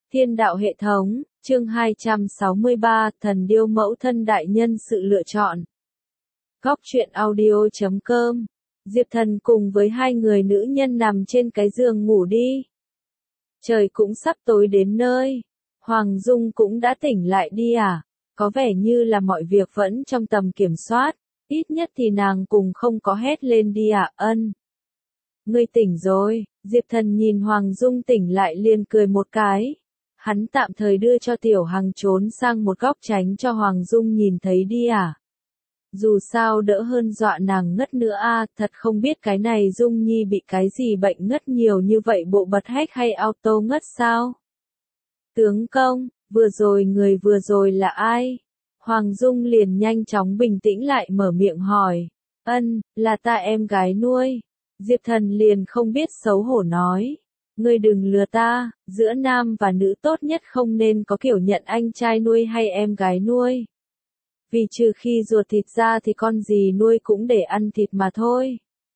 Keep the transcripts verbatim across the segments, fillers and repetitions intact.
Thiên đạo hệ thống, chương hai trăm sáu mươi ba, thần điêu mẫu thân đại nhân sự lựa chọn. Góc truyện audio chấm com. Diệp Thần cùng với hai người nữ nhân nằm trên cái giường ngủ đi. Trời cũng sắp tối đến nơi. Hoàng Dung cũng đã tỉnh lại đi à? Có vẻ như là mọi việc vẫn trong tầm kiểm soát. Ít nhất thì nàng cùng không có hét lên đi à, ân. Ngươi tỉnh rồi. Diệp Thần nhìn Hoàng Dung tỉnh lại liền cười một cái. Hắn tạm thời đưa cho Tiểu Hằng trốn sang một góc tránh cho Hoàng Dung nhìn thấy đi à. Dù sao đỡ hơn dọa nàng ngất nữa a, à, thật không biết cái này Dung Nhi bị cái gì bệnh ngất nhiều như vậy, bộ bật hách hay auto ngất sao? Tướng công, vừa rồi người vừa rồi là ai? Hoàng Dung liền nhanh chóng bình tĩnh lại mở miệng hỏi. Ân, là ta em gái nuôi. Diệp Thần liền không biết xấu hổ nói. Ngươi đừng lừa ta, giữa nam và nữ tốt nhất không nên có kiểu nhận anh trai nuôi hay em gái nuôi. Vì trừ khi ruột thịt ra thì con gì nuôi cũng để ăn thịt mà thôi.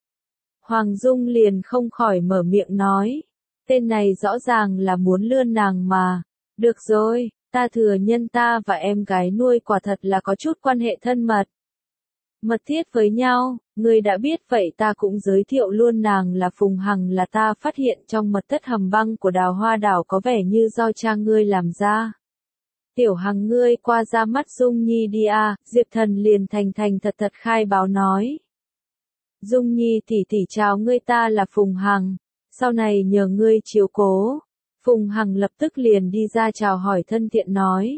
Hoàng Dung liền không khỏi mở miệng nói. Tên này rõ ràng là muốn lừa nàng mà. Được rồi, ta thừa nhận ta và em gái nuôi quả thật là có chút quan hệ thân mật. Mật thiết với nhau, ngươi đã biết vậy ta cũng giới thiệu luôn, nàng là Phùng Hằng, là ta phát hiện trong mật thất hầm băng của Đào Hoa Đảo, có vẻ như do cha ngươi làm ra. Tiểu Hằng ngươi qua ra mắt Dung Nhi đi à, Diệp Thần liền thành thành thật thật khai báo nói. Dung Nhi tỷ tỷ chào ngươi, ta là Phùng Hằng, sau này nhờ ngươi chiếu cố. Phùng Hằng lập tức liền đi ra chào hỏi thân thiện nói.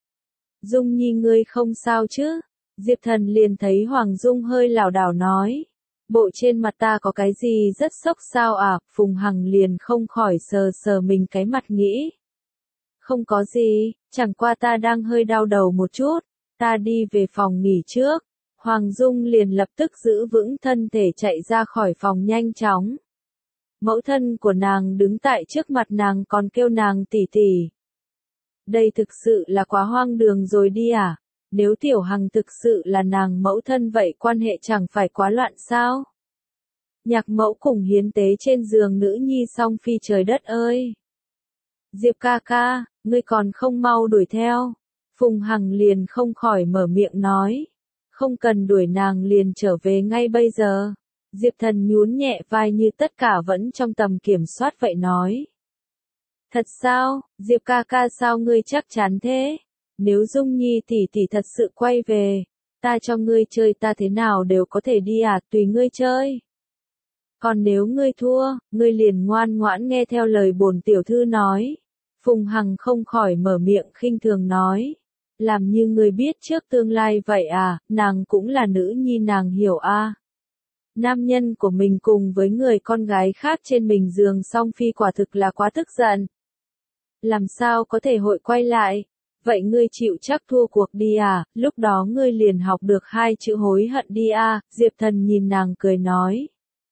Dung Nhi ngươi không sao chứ? Diệp Thần liền thấy Hoàng Dung hơi lảo đảo nói. Bộ trên mặt ta có cái gì rất sốc sao à? Phùng Hằng liền không khỏi sờ sờ mình cái mặt nghĩ. Không có gì, chẳng qua ta đang hơi đau đầu một chút, ta đi về phòng nghỉ trước. Hoàng Dung liền lập tức giữ vững thân thể chạy ra khỏi phòng nhanh chóng. Mẫu thân của nàng đứng tại trước mặt nàng còn kêu nàng tỷ tỷ. Đây thực sự là quá hoang đường rồi đi à? Nếu Tiểu Hằng thực sự là nàng mẫu thân vậy quan hệ chẳng phải quá loạn sao? Nhạc mẫu cùng hiến tế trên giường nữ nhi song phi, trời đất ơi! Diệp ca ca, ngươi còn không mau đuổi theo. Phùng Hằng liền không khỏi mở miệng nói. Không cần đuổi, nàng liền trở về ngay bây giờ. Diệp Thần nhún nhẹ vai như tất cả vẫn trong tầm kiểm soát vậy nói. Thật sao, Diệp ca ca sao ngươi chắc chắn thế? Nếu Dung Nhi tỷ tỷ thật sự quay về, ta cho ngươi chơi ta thế nào đều có thể đi à, tùy ngươi chơi. Còn nếu ngươi thua, ngươi liền ngoan ngoãn nghe theo lời bổn tiểu thư nói. Phùng Hằng không khỏi mở miệng khinh thường nói. Làm như ngươi biết trước tương lai vậy à, nàng cũng là nữ nhi, nàng hiểu à. Nam nhân của mình cùng với người con gái khác trên mình giường song phi quả thực là quá tức giận. Làm sao có thể hội quay lại? Vậy ngươi chịu chắc thua cuộc đi à, lúc đó ngươi liền học được hai chữ hối hận đi à, Diệp Thần nhìn nàng cười nói.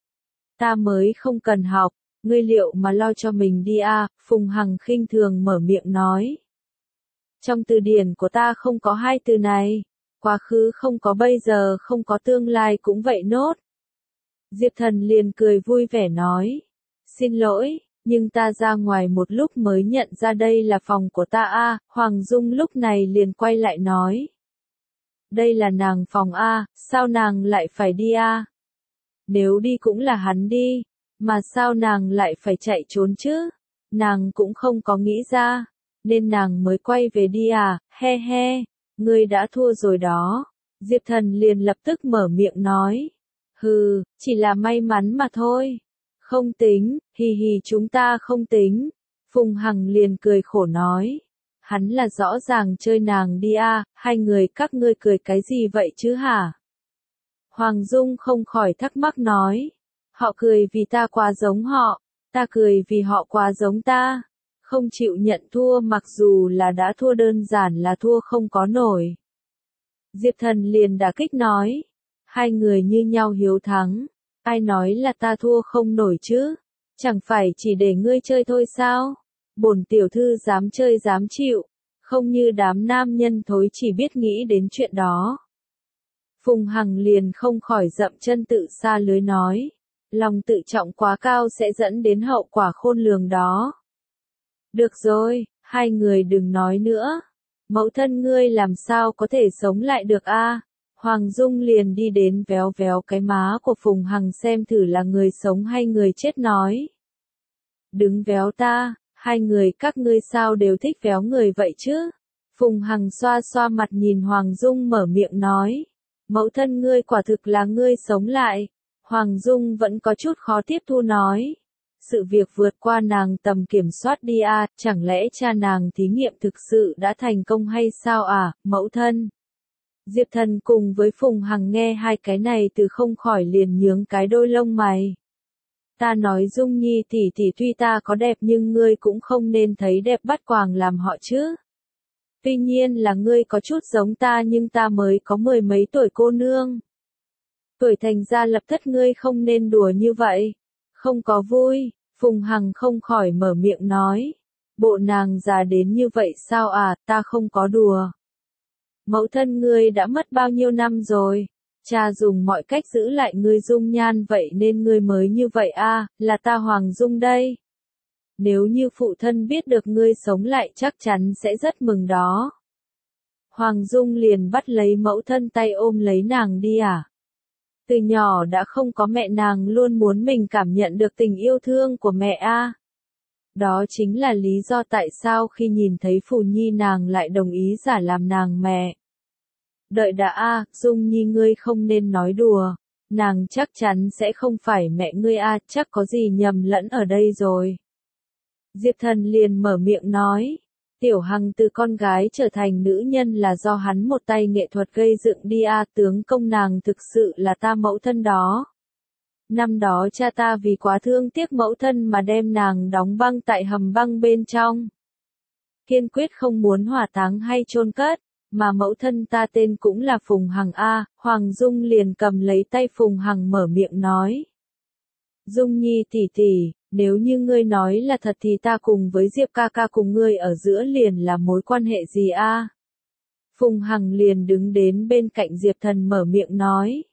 Ta mới không cần học, ngươi liệu mà lo cho mình đi à, Phùng Hằng khinh thường mở miệng nói. Trong từ điển của ta không có hai từ này, quá khứ không có bây giờ, không có tương lai cũng vậy nốt. Diệp Thần liền cười vui vẻ nói. Xin lỗi. Nhưng ta ra ngoài một lúc mới nhận ra đây là phòng của ta a. À, Hoàng Dung lúc này liền quay lại nói. Đây là nàng phòng a, à, sao nàng lại phải đi a? À? Nếu đi cũng là hắn đi, mà sao nàng lại phải chạy trốn chứ? Nàng cũng không có nghĩ ra, nên nàng mới quay về đi à, he he, ngươi đã thua rồi đó. Diệp Thần liền lập tức mở miệng nói. Hừ, chỉ là may mắn mà thôi. Không tính, hì hì, chúng ta không tính. Phùng Hằng liền cười khổ nói. Hắn là rõ ràng chơi nàng đi à, hai người các ngươi cười cái gì vậy chứ hả? Hoàng Dung không khỏi thắc mắc nói. Họ cười vì ta quá giống họ, ta cười vì họ quá giống ta. Không chịu nhận thua, mặc dù là đã thua đơn giản là thua không có nổi. Diệp Thần liền đả kích nói. Hai người như nhau hiếu thắng. Ai nói là ta thua không nổi chứ? Chẳng phải chỉ để ngươi chơi thôi sao? Bổn tiểu thư dám chơi dám chịu, không như đám nam nhân thối chỉ biết nghĩ đến chuyện đó. Phùng Hằng liền không khỏi dậm chân tự xa lưới nói. Lòng tự trọng quá cao sẽ dẫn đến hậu quả khôn lường đó. Được rồi, hai người đừng nói nữa. Mẫu thân ngươi làm sao có thể sống lại được a? Hoàng Dung liền đi đến véo véo cái má của Phùng Hằng xem thử là người sống hay người chết nói. Đứng véo ta, hai người các ngươi sao đều thích véo người vậy chứ? Phùng Hằng xoa xoa mặt nhìn Hoàng Dung mở miệng nói. Mẫu thân ngươi quả thực là ngươi sống lại. Hoàng Dung vẫn có chút khó tiếp thu nói. Sự việc vượt qua nàng tầm kiểm soát đi à, chẳng lẽ cha nàng thí nghiệm thực sự đã thành công hay sao à, mẫu thân? Diệp Thần cùng với Phùng Hằng nghe hai cái này từ không khỏi liền nhướng cái đôi lông mày. Ta nói Dung Nhi tỷ tỷ tuy ta có đẹp nhưng ngươi cũng không nên thấy đẹp bắt quàng làm họ chứ. Tuy nhiên là ngươi có chút giống ta nhưng ta mới có mười mấy tuổi cô nương. Tuổi thành ra lập thất ngươi không nên đùa như vậy. Không có vui, Phùng Hằng không khỏi mở miệng nói. Bộ nàng già đến như vậy sao à, ta không có đùa. Mẫu thân ngươi đã mất bao nhiêu năm rồi, cha dùng mọi cách giữ lại ngươi dung nhan vậy nên ngươi mới như vậy à, là ta Hoàng Dung đây. Nếu như phụ thân biết được ngươi sống lại chắc chắn sẽ rất mừng đó. Hoàng Dung liền bắt lấy mẫu thân tay ôm lấy nàng đi à. Từ nhỏ đã không có mẹ nàng luôn muốn mình cảm nhận được tình yêu thương của mẹ a. Đó chính là lý do tại sao khi nhìn thấy Phù Nhi nàng lại đồng ý giả làm nàng mẹ. Đợi đã a, Dung Nhi ngươi không nên nói đùa, nàng chắc chắn sẽ không phải mẹ ngươi a, chắc có gì nhầm lẫn ở đây rồi. Diệp Thần liền mở miệng nói, Tiểu Hằng từ con gái trở thành nữ nhân là do hắn một tay nghệ thuật gây dựng đi a, tướng công nàng thực sự là ta mẫu thân đó. Năm đó cha ta vì quá thương tiếc mẫu thân mà đem nàng đóng băng tại hầm băng bên trong. Kiên quyết không muốn hỏa táng hay chôn cất, mà mẫu thân ta tên cũng là Phùng Hằng a. Hoàng Dung liền cầm lấy tay Phùng Hằng mở miệng nói. Dung Nhi tỷ tỷ, nếu như ngươi nói là thật thì ta cùng với Diệp ca ca cùng ngươi ở giữa liền là mối quan hệ gì a? Phùng Hằng liền đứng đến bên cạnh Diệp Thần mở miệng nói.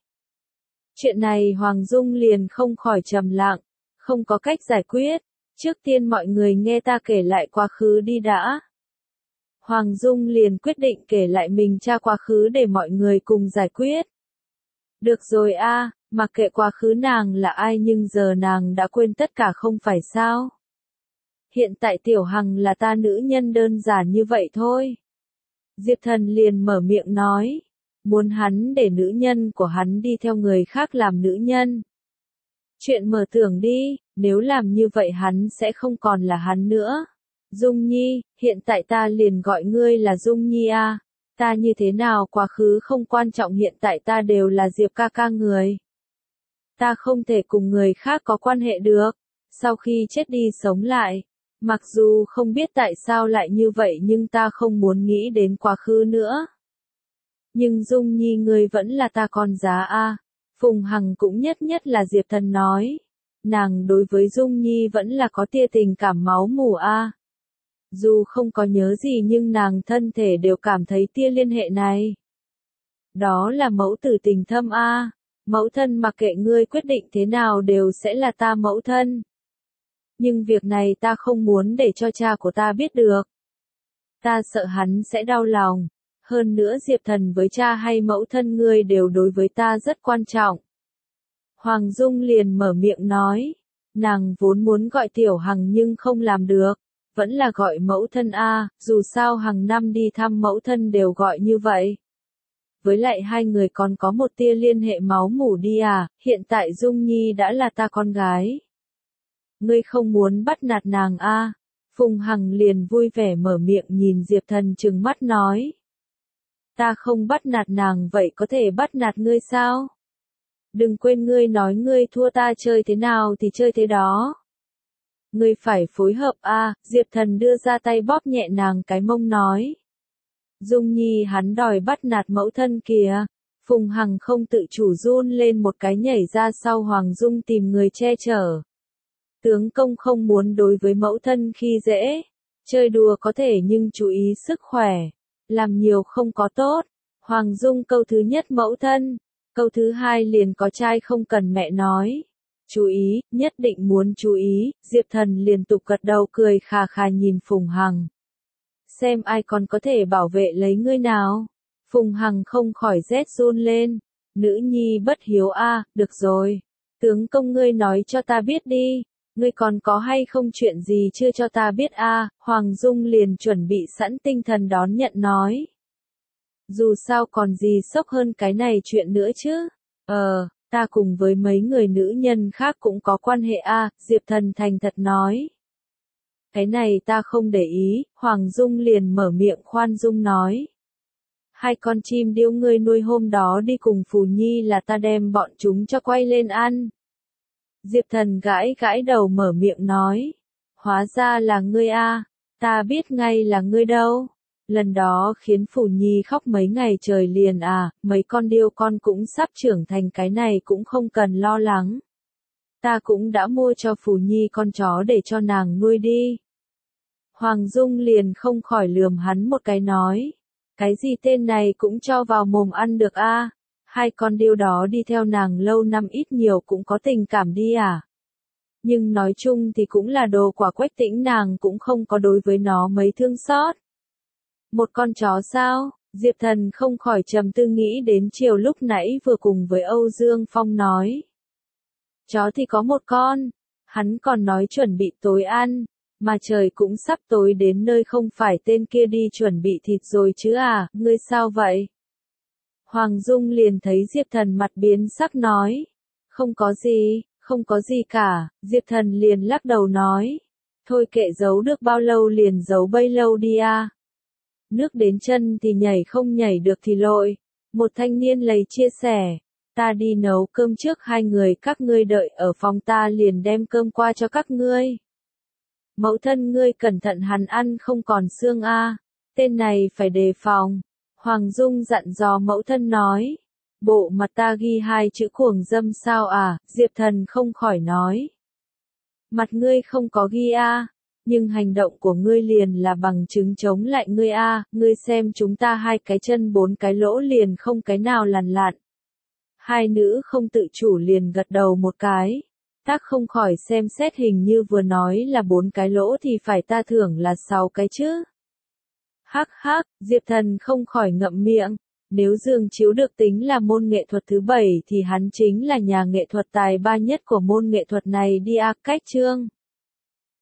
Chuyện này Hoàng Dung liền không khỏi trầm lặng, không có cách giải quyết, trước tiên mọi người nghe ta kể lại quá khứ đi đã. Hoàng Dung liền quyết định kể lại mình cha quá khứ để mọi người cùng giải quyết. Được rồi a, mặc kệ quá khứ nàng là ai nhưng giờ nàng đã quên tất cả không phải sao? Hiện tại Tiểu Hằng là ta nữ nhân đơn giản như vậy thôi. Diệp Thần liền mở miệng nói. Muốn hắn để nữ nhân của hắn đi theo người khác làm nữ nhân. Chuyện mở tưởng đi, nếu làm như vậy hắn sẽ không còn là hắn nữa. Dung Nhi, hiện tại ta liền gọi ngươi là Dung Nhi a. Ta như thế nào quá khứ không quan trọng, hiện tại ta đều là Diệp ca ca người. Ta không thể cùng người khác có quan hệ được. Sau khi chết đi sống lại, mặc dù không biết tại sao lại như vậy nhưng ta không muốn nghĩ đến quá khứ nữa. Nhưng Dung Nhi ngươi vẫn là ta con giá a. Phùng Hằng cũng nhất nhất là Diệp Thần nói. Nàng đối với Dung Nhi vẫn là có tia tình cảm máu mủ a. Dù không có nhớ gì nhưng nàng thân thể đều cảm thấy tia liên hệ này. Đó là mẫu tử tình thâm a. Mẫu thân mặc kệ ngươi quyết định thế nào đều sẽ là ta mẫu thân. Nhưng việc này ta không muốn để cho cha của ta biết được. Ta sợ hắn sẽ đau lòng. Hơn nữa Diệp Thần với cha hay mẫu thân ngươi đều đối với ta rất quan trọng. Hoàng Dung liền mở miệng nói. Nàng vốn muốn gọi Tiểu Hằng nhưng không làm được. Vẫn là gọi mẫu thân a, dù sao hàng năm đi thăm mẫu thân đều gọi như vậy. Với lại hai người còn có một tia liên hệ máu mủ đi à, hiện tại Dung Nhi đã là ta con gái. Ngươi không muốn bắt nạt nàng a? Phùng Hằng liền vui vẻ mở miệng nhìn Diệp Thần trừng mắt nói. Ta không bắt nạt nàng vậy có thể bắt nạt ngươi sao? Đừng quên ngươi nói ngươi thua ta chơi thế nào thì chơi thế đó. Ngươi phải phối hợp a. Diệp Thần đưa ra tay bóp nhẹ nàng cái mông nói. Dung Nhi hắn đòi bắt nạt mẫu thân kìa. Phùng Hằng không tự chủ run lên một cái nhảy ra sau Hoàng Dung tìm người che chở. Tướng công không muốn đối với mẫu thân khi dễ. Chơi đùa có thể nhưng chú ý sức khỏe. Làm nhiều không có tốt. Hoàng Dung câu thứ nhất mẫu thân. Câu thứ hai liền có trai không cần mẹ nói. Chú ý, nhất định muốn chú ý. Diệp Thần liên tục gật đầu cười khà khà nhìn Phùng Hằng. xem ai còn có thể bảo vệ lấy ngươi nào. Phùng Hằng không khỏi rét run lên. Nữ nhi bất hiếu a, được rồi. Tướng công ngươi nói cho ta biết đi, ngươi còn có hay không chuyện gì chưa cho ta biết a? Hoàng Dung liền chuẩn bị sẵn tinh thần đón nhận nói. Dù sao còn gì sốc hơn cái này chuyện nữa chứ. Ờ, ta cùng với mấy người nữ nhân khác cũng có quan hệ a, Diệp Thần thành thật nói. Cái này ta không để ý, Hoàng Dung liền mở miệng khoan dung nói. Hai con chim điêu ngươi nuôi hôm đó đi cùng Phù Nhi là ta đem bọn chúng cho quay lên ăn. Diệp Thần gãi gãi đầu mở miệng nói. Hóa ra là ngươi a, ta biết ngay là ngươi đâu. Lần đó khiến Phù Nhi khóc mấy ngày trời liền à, mấy con điêu con cũng sắp trưởng thành, cái này cũng không cần lo lắng. Ta cũng đã mua cho Phù Nhi con chó để cho nàng nuôi đi. Hoàng Dung liền không khỏi lườm hắn một cái nói. Cái gì tên này cũng cho vào mồm ăn được a? À? Hai con điêu đó đi theo nàng lâu năm ít nhiều cũng có tình cảm đi à? Nhưng nói chung thì cũng là đồ quả Quách Tĩnh, nàng cũng không có đối với nó mấy thương xót. Một con chó sao? Diệp Thần không khỏi trầm tư nghĩ đến chiều lúc nãy vừa cùng với Âu Dương Phong nói. Chó thì có một con, hắn còn nói chuẩn bị tối ăn, mà trời cũng sắp tối đến nơi, không phải tên kia đi chuẩn bị thịt rồi chứ à, ngươi sao vậy? Hoàng Dung liền thấy Diệp Thần mặt biến sắc nói. Không có gì, không có gì cả, Diệp Thần liền lắc đầu nói. Thôi kệ, giấu được bao lâu liền giấu bấy lâu đi à. Nước đến chân thì nhảy, không nhảy được thì lội. Một thanh niên lấy chia sẻ. Ta đi nấu cơm trước, hai người các ngươi đợi ở phòng, ta liền đem cơm qua cho các ngươi. Mẫu thân ngươi cẩn thận, hắn ăn không còn xương a, tên này phải đề phòng. Hoàng Dung dặn dò mẫu thân nói. Bộ mặt ta ghi hai chữ cuồng dâm sao à, Diệp Thần không khỏi nói. Mặt ngươi không có ghi a, nhưng hành động của ngươi liền là bằng chứng chống lại ngươi a, ngươi xem chúng ta hai cái chân bốn cái lỗ liền không cái nào lằn lặn. Hai nữ không tự chủ liền gật đầu một cái. Tác không khỏi xem xét, hình như vừa nói là bốn cái lỗ thì phải ta thưởng là sáu cái chứ. Hắc hắc, Diệp Thần không khỏi ngậm miệng. Nếu Dương Chiếu được tính là môn nghệ thuật thứ bảy thì hắn chính là nhà nghệ thuật tài ba nhất của môn nghệ thuật này đi a. Cách chương